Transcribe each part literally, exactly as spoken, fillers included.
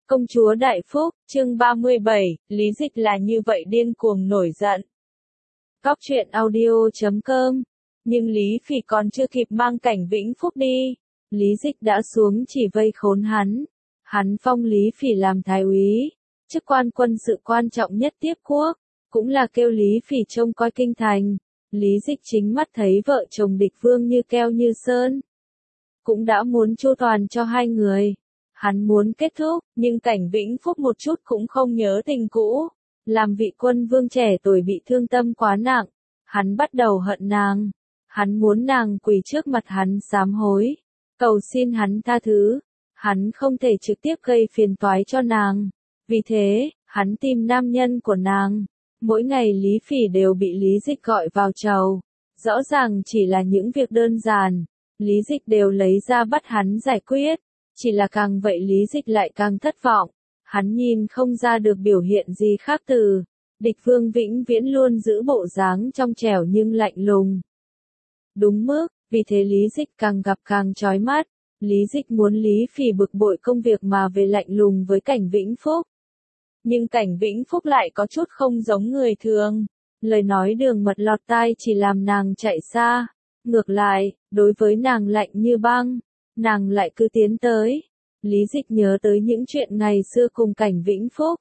Công chúa Đại Phúc, chương ba mươi bảy, Lý Dịch là như vậy điên cuồng nổi giận. Cóc truyện audio chấm com. Nhưng Lý Phỉ còn chưa kịp mang Cảnh Vĩnh Phúc đi, Lý Dịch đã xuống chỉ vây khốn hắn. Hắn phong Lý Phỉ làm thái úy, chức quan quân sự quan trọng nhất tiếp quốc, cũng là kêu Lý Phỉ trông coi kinh thành. Lý Dịch chính mắt thấy vợ chồng địch vương như keo như sơn, cũng đã muốn chu toàn cho hai người. Hắn muốn kết thúc, nhưng Cảnh Vĩnh Phúc một chút cũng không nhớ tình cũ. Làm vị quân vương trẻ tuổi bị thương tâm quá nặng, hắn bắt đầu hận nàng. Hắn muốn nàng quỳ trước mặt hắn sám hối, cầu xin hắn tha thứ. Hắn không thể trực tiếp gây phiền toái cho nàng. Vì thế, hắn tìm nam nhân của nàng. Mỗi ngày Lý Phỉ đều bị Lý Dịch gọi vào chầu. Rõ ràng chỉ là những việc đơn giản, Lý Dịch đều lấy ra bắt hắn giải quyết. Chỉ là càng vậy Lý Dịch lại càng thất vọng. Hắn nhìn không ra được biểu hiện gì khác từ địch vương vĩnh viễn luôn giữ bộ dáng trong trẻo nhưng lạnh lùng. Đúng mức, vì thế Lý Dịch càng gặp càng chói mắt. Lý Dịch muốn Lý Phỉ bực bội công việc mà về lạnh lùng với Cảnh Vĩnh Phúc. Nhưng Cảnh Vĩnh Phúc lại có chút không giống người thường. Lời nói đường mật lọt tai chỉ làm nàng chạy xa. Ngược lại, đối với nàng lạnh như băng, nàng lại cứ tiến tới. Lý Dịch nhớ tới những chuyện ngày xưa cùng Cảnh Vĩnh Phúc.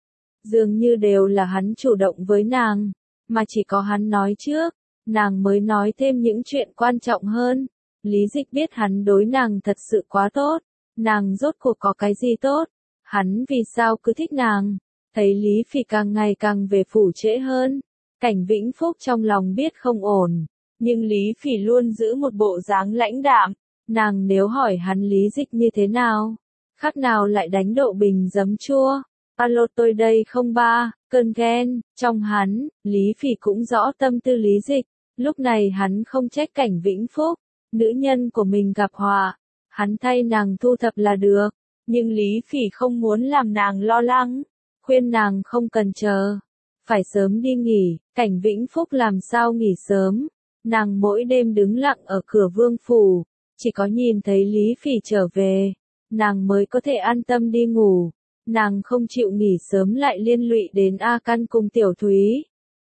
Dường như đều là hắn chủ động với nàng, mà chỉ có hắn nói trước, nàng mới nói thêm những chuyện quan trọng hơn. Lý Dịch biết hắn đối nàng thật sự quá tốt, nàng rốt cuộc có cái gì tốt, hắn vì sao cứ thích nàng. Thấy Lý Phỉ càng ngày càng về phủ trễ hơn, Cảnh Vĩnh Phúc trong lòng biết không ổn, nhưng Lý Phỉ luôn giữ một bộ dáng lãnh đạm. Nàng nếu hỏi hắn Lý Dịch như thế nào, khác nào lại đánh độ bình giấm chua. Alo tôi đây không ba, cơn ghen, trong hắn, Lý Phỉ cũng rõ tâm tư Lý Dịch. Lúc này hắn không trách Cảnh Vĩnh Phúc, nữ nhân của mình gặp họa, hắn thay nàng thu thập là được. Nhưng Lý Phỉ không muốn làm nàng lo lắng, khuyên nàng không cần chờ, phải sớm đi nghỉ. Cảnh Vĩnh Phúc làm sao nghỉ sớm, nàng mỗi đêm đứng lặng ở cửa vương phủ. Chỉ có nhìn thấy Lý Phỉ trở về, nàng mới có thể an tâm đi ngủ. Nàng không chịu nghỉ sớm lại liên lụy đến A Căn cùng Tiểu Thúy.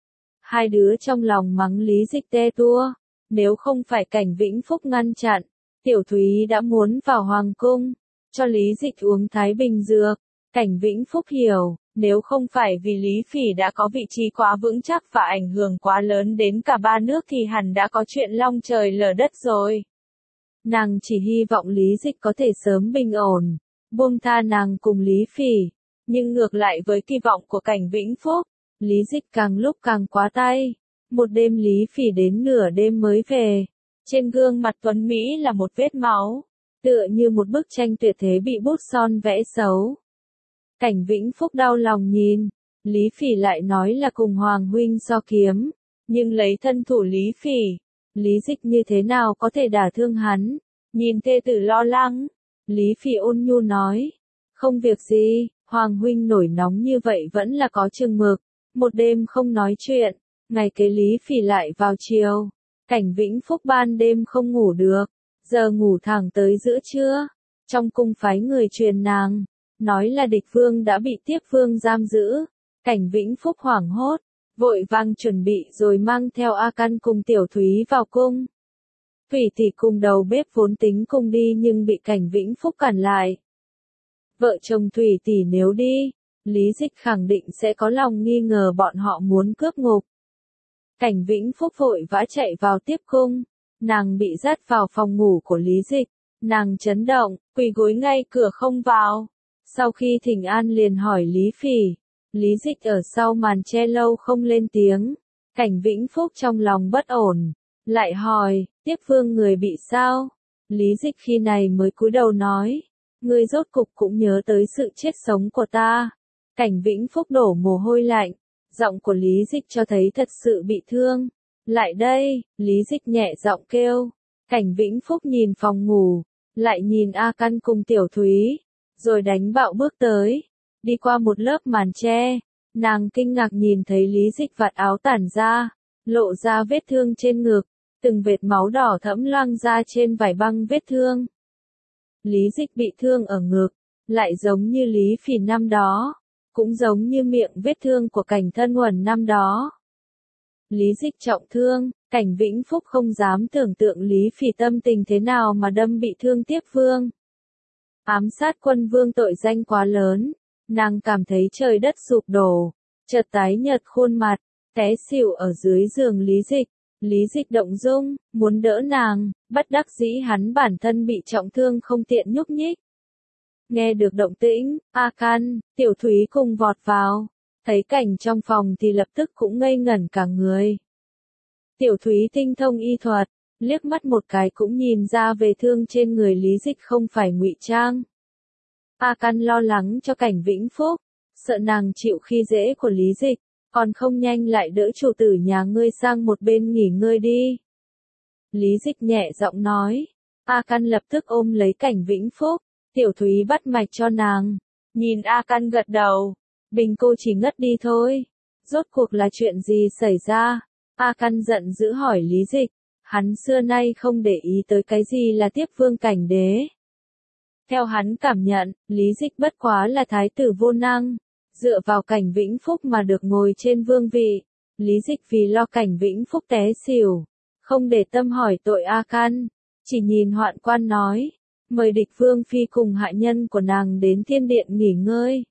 Hai đứa trong lòng mắng Lý Dịch te tua. Nếu không phải Cảnh Vĩnh Phúc ngăn chặn, Tiểu Thúy đã muốn vào hoàng cung, cho Lý Dịch uống Thái Bình dược. Cảnh Vĩnh Phúc hiểu, nếu không phải vì Lý Phỉ đã có vị trí quá vững chắc và ảnh hưởng quá lớn đến cả ba nước thì hẳn đã có chuyện long trời lở đất rồi. Nàng chỉ hy vọng Lý Dịch có thể sớm bình ổn, buông tha nàng cùng Lý Phỉ. Nhưng ngược lại với kỳ vọng của Cảnh Vĩnh Phúc, Lý Dịch càng lúc càng quá tay. Một đêm Lý Phỉ đến nửa đêm mới về. Trên gương mặt tuấn Mỹ là một vết máu, tựa như một bức tranh tuyệt thế bị bút son vẽ xấu. Cảnh Vĩnh Phúc đau lòng nhìn, Lý Phỉ lại nói là cùng Hoàng huynh so kiếm, nhưng lấy thân thủ Lý Phỉ, Lý Dịch như thế nào có thể đả thương hắn. Nhìn thê tử lo lắng, Lý Phỉ ôn nhu nói, không việc gì, Hoàng huynh nổi nóng như vậy vẫn là có chừng mực. Một đêm không nói chuyện, ngày kế Lý Phỉ lại vào chiều. Cảnh Vĩnh Phúc ban đêm không ngủ được, giờ ngủ thẳng tới giữa trưa. Trong cung phái người truyền nàng, nói là địch vương đã bị tiếp vương giam giữ. Cảnh Vĩnh Phúc hoảng hốt, vội vàng chuẩn bị rồi mang theo A Căn cùng Tiểu Thúy vào cung. Thủy tỷ cùng đầu bếp vốn tính cùng đi nhưng bị Cảnh Vĩnh Phúc cản lại. Vợ chồng Thủy tỷ nếu đi, Lý Dịch khẳng định sẽ có lòng nghi ngờ bọn họ muốn cướp ngục. Cảnh Vĩnh Phúc vội vã chạy vào tiếp cung, nàng bị dắt vào phòng ngủ của Lý Dịch, nàng chấn động, quỳ gối ngay cửa không vào. Sau khi thỉnh an liền hỏi Lý Phỉ, Lý Dịch ở sau màn che lâu không lên tiếng. Cảnh Vĩnh Phúc trong lòng bất ổn, lại hỏi, tiếp vương người bị sao? Lý Dịch khi này mới cúi đầu nói, ngươi rốt cục cũng nhớ tới sự chết sống của ta. Cảnh Vĩnh Phúc đổ mồ hôi lạnh, giọng của Lý Dịch cho thấy thật sự bị thương. Lại đây, Lý Dịch nhẹ giọng kêu. Cảnh Vĩnh Phúc nhìn phòng ngủ, lại nhìn A Căn cùng Tiểu Thúy, rồi đánh bạo bước tới, đi qua một lớp màn che. Nàng kinh ngạc nhìn thấy Lý Dịch vạt áo tản ra, lộ ra vết thương trên ngực, từng vệt máu đỏ thẫm loang ra trên vải băng vết thương. Lý Dịch bị thương ở ngực, lại giống như Lý Phỉ năm đó, cũng giống như miệng vết thương của Cảnh Thân Uẩn năm đó. Lý Dịch trọng thương, Cảnh Vĩnh Phúc không dám tưởng tượng Lý Phỉ tâm tình thế nào mà đâm bị thương Tiếp Vương. Ám sát Quân Vương tội danh quá lớn, nàng cảm thấy trời đất sụp đổ, chợt tái nhợt khuôn mặt, té xỉu ở dưới giường Lý Dịch. Lý Dịch động dung, muốn đỡ nàng, bất đắc dĩ hắn bản thân bị trọng thương không tiện nhúc nhích. Nghe được động tĩnh, A Căn, Tiểu Thúy cùng vọt vào, thấy cảnh trong phòng thì lập tức cũng ngây ngẩn cả người. Tiểu Thúy tinh thông y thuật, liếc mắt một cái cũng nhìn ra về thương trên người Lý Dịch không phải ngụy trang. A Căn lo lắng cho Cảnh Vĩnh Phúc, sợ nàng chịu khi dễ của Lý Dịch, còn không nhanh lại đỡ chủ tử nhà ngươi sang một bên nghỉ ngơi đi. Lý Dịch nhẹ giọng nói, A Căn lập tức ôm lấy Cảnh Vĩnh Phúc, Tiểu Thúy bắt mạch cho nàng, nhìn A Căn gật đầu, Bình cô chỉ ngất đi thôi, rốt cuộc là chuyện gì xảy ra? A Căn giận dữ hỏi Lý Dịch, hắn xưa nay không để ý tới cái gì là Tiếp Vương Cảnh Đế. Theo hắn cảm nhận, Lý Dịch bất quá là thái tử vô năng, dựa vào Cảnh Vĩnh Phúc mà được ngồi trên vương vị. Lý Dịch vì lo Cảnh Vĩnh Phúc té xỉu, không để tâm hỏi tội A Căn, chỉ nhìn Hoạn Quan nói, mời địch vương phi cùng hạ nhân của nàng đến thiên điện nghỉ ngơi.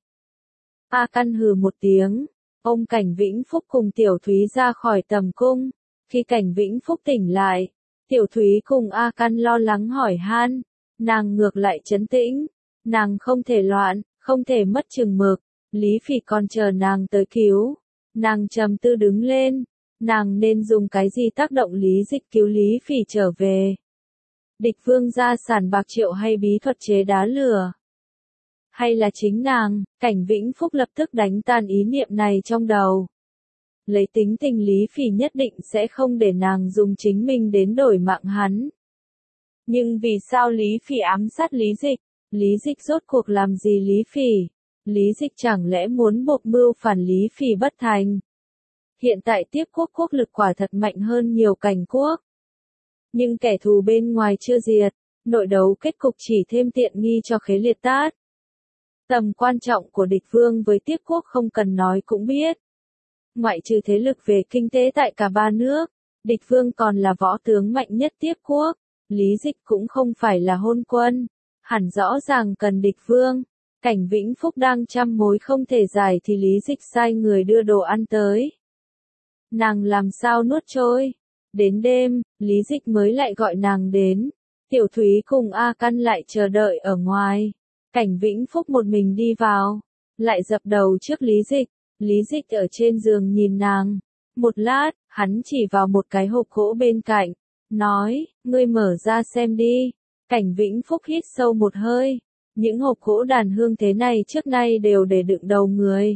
A Căn hừ một tiếng, ôm Cảnh Vĩnh Phúc cùng Tiểu Thúy ra khỏi tầm cung. Khi Cảnh Vĩnh Phúc tỉnh lại, Tiểu Thúy cùng A Căn lo lắng hỏi han, nàng ngược lại trấn tĩnh, nàng không thể loạn, không thể mất chừng mực, Lý Phỉ còn chờ nàng tới cứu. Nàng trầm tư đứng lên, nàng nên dùng cái gì tác động Lý Dịch cứu Lý Phỉ trở về? Địch vương gia sản bạc triệu hay bí thuật chế đá lửa? Hay là chính nàng? Cảnh Vĩnh Phúc lập tức đánh tan ý niệm này trong đầu. Lấy tính tình Lý Phỉ nhất định sẽ không để nàng dùng chính mình đến đổi mạng hắn. Nhưng vì sao Lý Phỉ ám sát Lý Dịch? Lý Dịch rốt cuộc làm gì Lý Phỉ? Lý Dịch chẳng lẽ muốn buộc mưu phản Lý Phỉ bất thành? Hiện tại Tiếp Quốc quốc lực quả thật mạnh hơn nhiều Cảnh quốc. Nhưng kẻ thù bên ngoài chưa diệt, nội đấu kết cục chỉ thêm tiện nghi cho Khế Liệt Tát. Tầm quan trọng của địch vương với Tiếp Quốc không cần nói cũng biết. Ngoại trừ thế lực về kinh tế tại cả ba nước, địch vương còn là võ tướng mạnh nhất Tiếp Quốc. Lý Dịch cũng không phải là hôn quân, hẳn rõ ràng cần địch vương. Cảnh Vĩnh Phúc đang trăm mối không thể giải thì Lý Dịch sai người đưa đồ ăn tới. Nàng làm sao nuốt trôi? Đến đêm, Lý Dịch mới lại gọi nàng đến. Tiểu Thúy cùng A Căn lại chờ đợi ở ngoài. Cảnh Vĩnh Phúc một mình đi vào, lại dập đầu trước Lý Dịch. Lý Dịch ở trên giường nhìn nàng. Một lát, hắn chỉ vào một cái hộp gỗ bên cạnh, nói, ngươi mở ra xem đi. Cảnh Vĩnh Phúc hít sâu một hơi. Những hộp gỗ đàn hương thế này trước nay đều để đựng đầu người.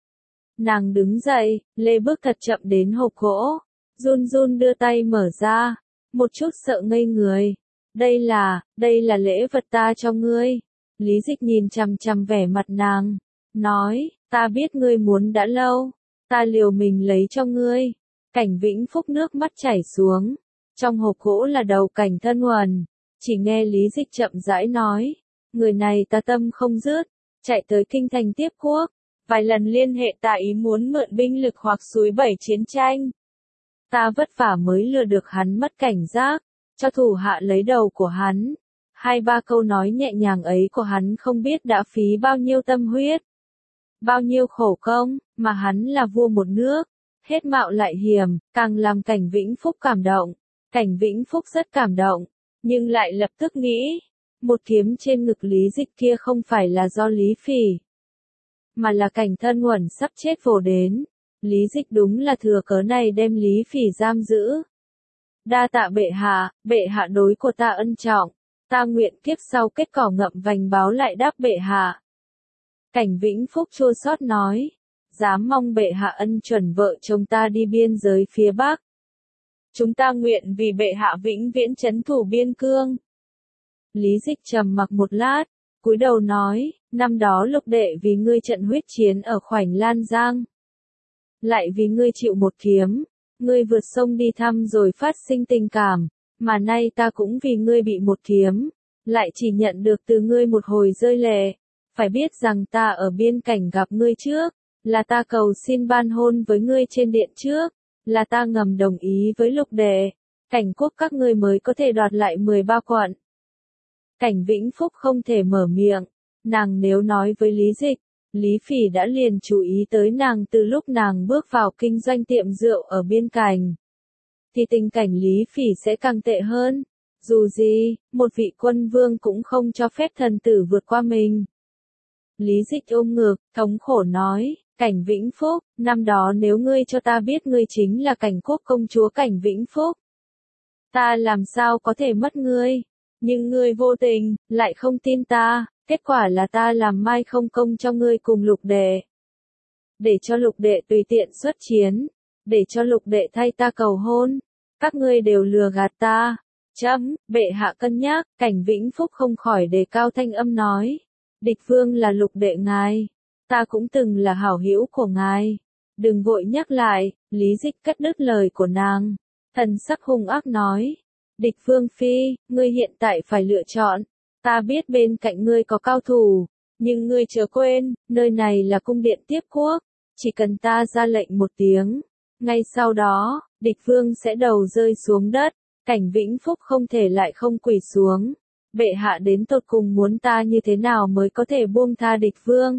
Nàng đứng dậy, lê bước thật chậm đến hộp gỗ, run run đưa tay mở ra, một chút sợ ngây người. Đây là, đây là lễ vật ta cho ngươi. Lý Dịch nhìn chằm chằm vẻ mặt nàng, nói, ta biết ngươi muốn đã lâu, ta liều mình lấy cho ngươi. Cảnh Vĩnh Phúc nước mắt chảy xuống, trong hộp gỗ là đầu Cảnh Thân Uẩn, chỉ nghe Lý Dịch chậm rãi nói, người này ta tâm không dứt, chạy tới kinh thành Tiếp Quốc, vài lần liên hệ ta ý muốn mượn binh lực hoặc suối bảy chiến tranh. Ta vất vả mới lừa được hắn mất cảnh giác, cho thủ hạ lấy đầu của hắn. Hai ba câu nói nhẹ nhàng ấy của hắn không biết đã phí bao nhiêu tâm huyết, bao nhiêu khổ công, mà hắn là vua một nước, hết mạo lại hiểm, càng làm Cảnh Vĩnh Phúc cảm động. Cảnh Vĩnh Phúc rất cảm động, nhưng lại lập tức nghĩ, một kiếm trên ngực Lý Dịch kia không phải là do Lý Phỉ, mà là Cảnh Thân Uẩn sắp chết vồ đến. Lý Dịch đúng là thừa cớ này đem Lý Phỉ giam giữ. Đa tạ bệ hạ, bệ hạ đối của ta ân trọng, ta nguyện kiếp sau kết cỏ ngậm vành báo lại đáp bệ hạ. Cảnh Vĩnh Phúc chua xót nói, dám mong bệ hạ ân chuẩn vợ chồng ta đi biên giới phía Bắc. Chúng ta nguyện vì bệ hạ vĩnh viễn trấn thủ biên cương. Lý Dịch trầm mặc một lát, cúi đầu nói, năm đó Lục đệ vì ngươi trận huyết chiến ở Khoảnh Lan Giang, lại vì ngươi chịu một kiếm, ngươi vượt sông đi thăm rồi phát sinh tình cảm, mà nay ta cũng vì ngươi bị một kiếm, lại chỉ nhận được từ ngươi một hồi rơi lệ. Phải biết rằng ta ở biên cảnh gặp ngươi trước, là ta cầu xin ban hôn với ngươi trên điện trước, là ta ngầm đồng ý với lục đệ, Cảnh Quốc các ngươi mới có thể đoạt lại mười ba quận. Cảnh Vĩnh Phúc không thể mở miệng, nàng nếu nói với Lý Dịch, Lý Phỉ đã liền chú ý tới nàng từ lúc nàng bước vào kinh doanh tiệm rượu ở biên cảnh. Thì tình cảnh Lý Phỉ sẽ càng tệ hơn. Dù gì, một vị quân vương cũng không cho phép thần tử vượt qua mình. Lý Dịch ôm ngực, thống khổ nói, Cảnh Vĩnh Phúc, năm đó nếu ngươi cho ta biết ngươi chính là Cảnh Quốc công chúa Cảnh Vĩnh Phúc, ta làm sao có thể mất ngươi, nhưng ngươi vô tình, lại không tin ta, kết quả là ta làm mai không công cho ngươi cùng lục đệ. Để cho lục đệ tùy tiện xuất chiến, để cho lục đệ thay ta cầu hôn, các ngươi đều lừa gạt ta. Chấm, bệ hạ cân nhắc, Cảnh Vĩnh Phúc không khỏi đề cao thanh âm nói. Địch vương là lục đệ ngài, ta cũng từng là hảo hữu của ngài. Đừng vội nhắc lại, Lý Dịch cắt đứt lời của nàng. Thần sắc hung ác nói. Địch vương phi, ngươi hiện tại phải lựa chọn. Ta biết bên cạnh ngươi có cao thủ, nhưng ngươi chớ quên, nơi này là cung điện tiếp quốc. Chỉ cần ta ra lệnh một tiếng, ngay sau đó, địch vương sẽ đầu rơi xuống đất. Cảnh Vĩnh Phúc không thể lại không quỳ xuống. Bệ hạ đến tột cùng muốn ta như thế nào mới có thể buông tha địch vương.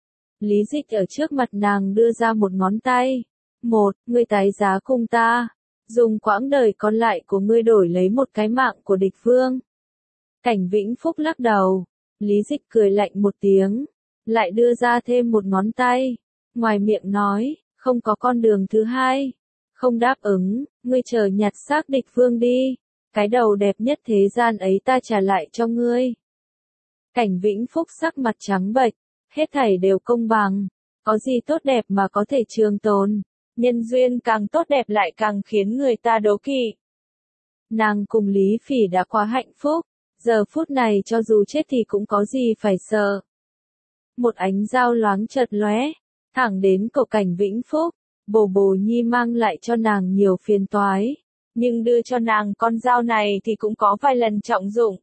Lý Dịch ở trước mặt nàng đưa ra một ngón tay. Một, ngươi tái giá cùng ta. Dùng quãng đời còn lại của ngươi đổi lấy một cái mạng của địch vương. Cảnh Vĩnh Phúc lắc đầu. Lý Dịch cười lạnh một tiếng. Lại đưa ra thêm một ngón tay. Ngoài miệng nói, không có con đường thứ hai. Không đáp ứng, ngươi chờ nhặt xác địch vương đi. Cái đầu đẹp nhất thế gian ấy ta trả lại cho ngươi. Cảnh Vĩnh Phúc sắc mặt trắng bệch, hết thảy đều công bằng. Có gì tốt đẹp mà có thể trường tồn. Nhân duyên càng tốt đẹp lại càng khiến người ta đố kỵ. Nàng cùng Lý Phỉ đã quá hạnh phúc. Giờ phút này cho dù chết thì cũng có gì phải sợ. Một ánh dao loáng chợt lóe, thẳng đến cổ Cảnh Vĩnh Phúc. Bồ Bồ Nhi mang lại cho nàng nhiều phiền toái, nhưng đưa cho nàng con dao này thì cũng có vài lần trọng dụng.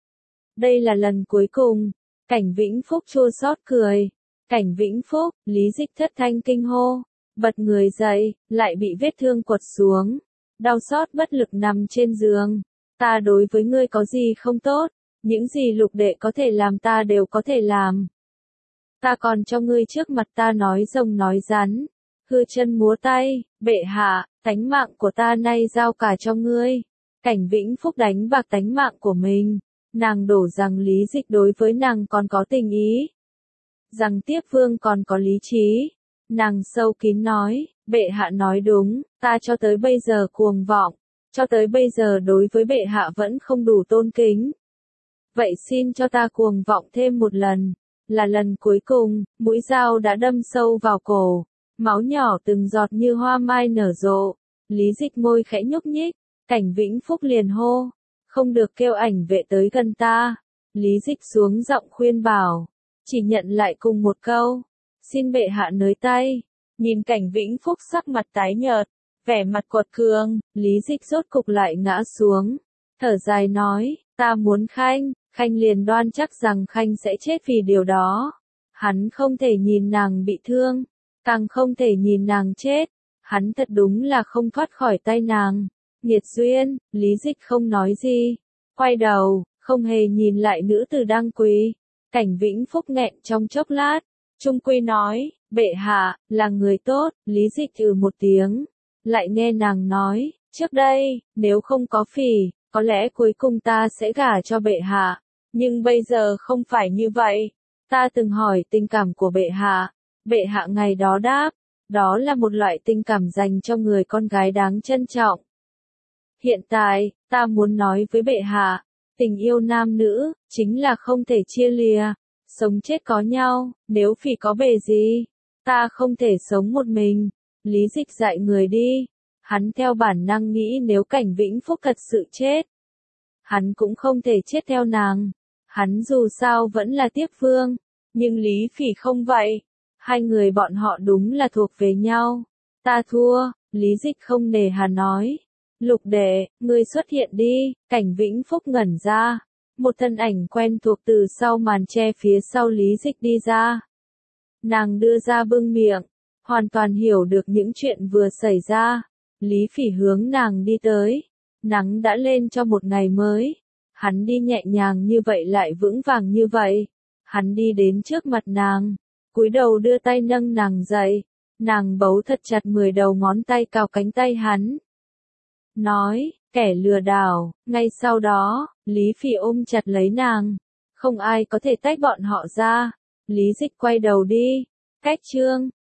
Đây là lần cuối cùng. Cảnh Vĩnh Phúc chua xót cười. Cảnh Vĩnh Phúc, Lý Dịch thất thanh kinh hô, bật người dậy, lại bị vết thương quật xuống, đau xót bất lực nằm trên giường. Ta đối với ngươi có gì không tốt, những gì lục đệ có thể làm ta đều có thể làm. Ta còn cho ngươi trước mặt ta nói rồng nói rắn. Hư chân múa tay, bệ hạ, tánh mạng của ta nay giao cả cho ngươi. Cảnh Vĩnh Phúc đánh bạc tánh mạng của mình. Nàng đổ rằng Lý Dịch đối với nàng còn có tình ý. Rằng tiếp vương còn có lý trí. Nàng sâu kín nói, bệ hạ nói đúng, ta cho tới bây giờ cuồng vọng. Cho tới bây giờ đối với bệ hạ vẫn không đủ tôn kính. Vậy xin cho ta cuồng vọng thêm một lần. Là lần cuối cùng, mũi dao đã đâm sâu vào cổ. Máu nhỏ từng giọt như hoa mai nở rộ. Lý Dịch môi khẽ nhúc nhích. Cảnh Vĩnh Phúc liền hô. Không được kêu ảnh vệ tới gần ta. Lý Dịch xuống giọng khuyên bảo. Chỉ nhận lại cùng một câu. Xin bệ hạ nới tay. Nhìn Cảnh Vĩnh Phúc sắc mặt tái nhợt, vẻ mặt quật cường, Lý Dịch rốt cục lại ngã xuống. Thở dài nói, ta muốn Khanh. Khanh liền đoan chắc rằng Khanh sẽ chết vì điều đó. Hắn không thể nhìn nàng bị thương. Càng không thể nhìn nàng chết, hắn thật đúng là không thoát khỏi tay nàng. Nghiệt duyên, Lý Dịch không nói gì, quay đầu, không hề nhìn lại nữ tử đang quỳ. Cảnh Vĩnh Phúc nghẹn trong chốc lát, trung quy nói, bệ hạ, là người tốt. Lý Dịch ừ một tiếng, lại nghe nàng nói, trước đây, nếu không có Phỉ, có lẽ cuối cùng ta sẽ gả cho bệ hạ, nhưng bây giờ không phải như vậy. Ta từng hỏi tình cảm của bệ hạ. Bệ hạ ngày đó đáp, đó là một loại tình cảm dành cho người con gái đáng trân trọng. Hiện tại, ta muốn nói với bệ hạ, tình yêu nam nữ, chính là không thể chia lìa, sống chết có nhau, nếu Phỉ có bề gì, ta không thể sống một mình. Lý Dịch dạy người đi, hắn theo bản năng nghĩ nếu Cảnh Vĩnh Phúc thật sự chết, hắn cũng không thể chết theo nàng, hắn dù sao vẫn là tiếp vương, nhưng Lý Phỉ không vậy. Hai người bọn họ đúng là thuộc về nhau. Ta thua, Lý Dịch không nề hà nói. Lục đệ, ngươi xuất hiện đi. Cảnh Vĩnh Phúc ngẩn ra. một thân ảnh quen thuộc từ sau màn che phía sau Lý Dịch đi ra. Nàng đưa ra bưng miệng, hoàn toàn hiểu được những chuyện vừa xảy ra. Lý Phỉ hướng nàng đi tới. Nắng đã lên cho một ngày mới. Hắn đi nhẹ nhàng như vậy lại vững vàng như vậy. Hắn đi đến trước mặt nàng, cúi đầu đưa tay nâng nàng dậy. Nàng bấu thật chặt mười đầu ngón tay cào cánh tay hắn. Nói, kẻ lừa đảo. Ngay sau đó, Lý Phỉ ôm chặt lấy nàng. Không ai có thể tách bọn họ ra. Lý Dịch quay đầu đi. Cách chương